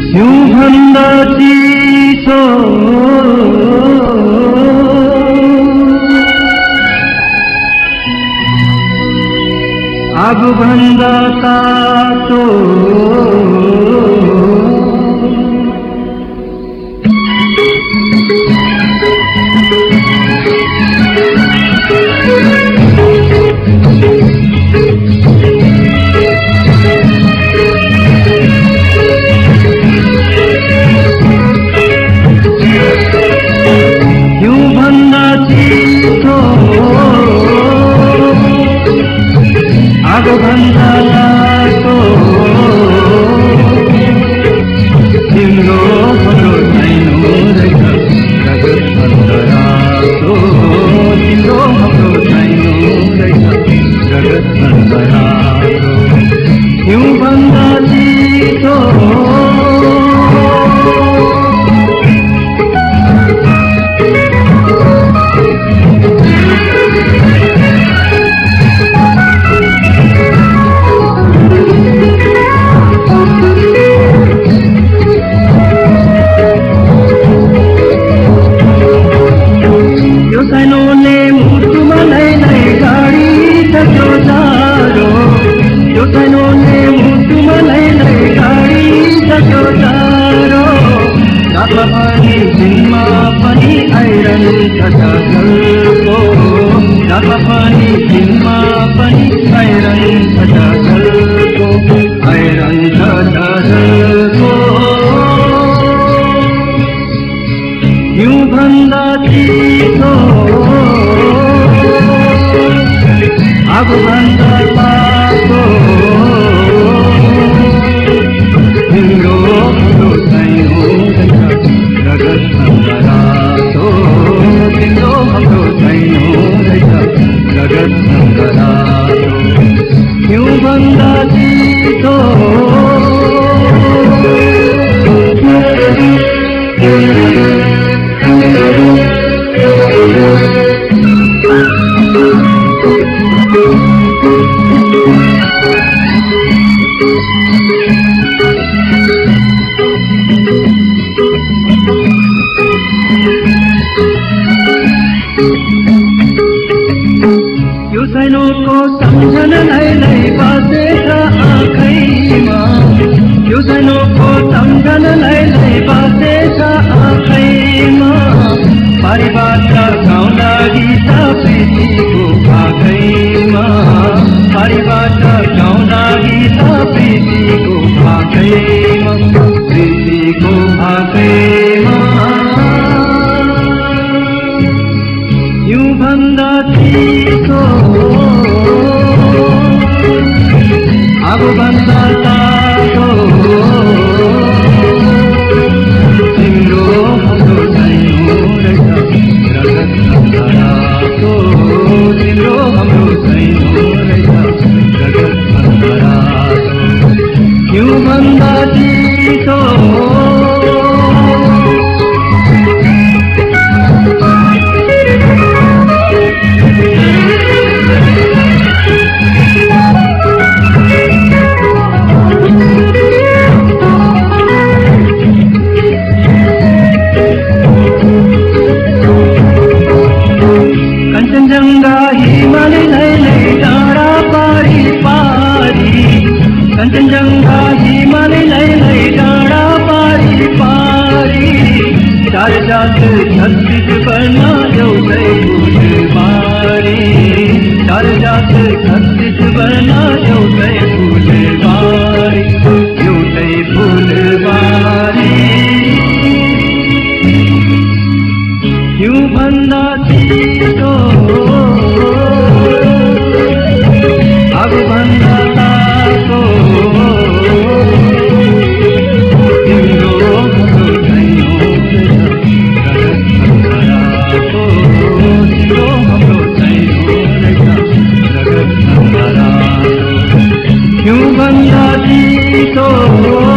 हिउँभन्दा चिसो आगोभन्दा तातो हिउँभन्दा चिसो आगोभन्दा तातो तिम्रो हाम्रो छैनौ रहेछ जगतभन्दा रातो तिम्रो हाम्रो छैनौ रहेछ जगतभन्दा रातो हिउँभन्दा चिसो सानोले मुटुमा लैलै गाडी सक्यो जाडो यो सानोले मुटुमा लैलै गाडी सक्यो जाडो रातमा पनि दिनमा पनि आइरहन्छ जलको रातमा पनि दिनमा पनि आइरहन्छ जलको आइरहन्छ जलको हिउँभन्दा चिसो आगोभन्दा तातो तिम्रो हाम्रो छैनौ रहेछ जगतभन्दा रातो तिम्रो हाम्रो छैनौ रहेछ जगतभन्दा रातो हिउँभन्दा चिसो यो सानोको सम्झनालाई बसेछ आँखैमा यो सानोको सम्झनालाई बसेछ आँखैमा पारिबाट गाउँदा गीत प्रीतिको भाकैमा पारिबाट गाउँदा गीत प्रीतिको भाकैमा प्रीतिको भाकैमा हिउँभन्दा चिसो आगोभन्दा तातो तिम्रो हाम्रो छैनौ रहेछ जगतभन्दा रातो तिम्रो हाम्रो छैनौ रहेछ जगतभन्दा रातो हिउँभन्दा चिसो कंचनजंगा हिमालय लैलै डाँडा पारी पारी कंचनजंगा हिमालय लैलै डाँडा पारी पारी चार जात 36 वर्ण एउटै फुलबारी चार जात 36 वर्ण एउटै फुलबारी एउटै फुलबारी हिउँभन्दा चिसो आगोभन्दा तातो तिम्रो हाम्रो छैनौ रहेछ जगतभन्दा रातो तिम्रो हाम्रो छैनौ रहेछ जगतभन्दा रातो हिउँभन्दा चिसो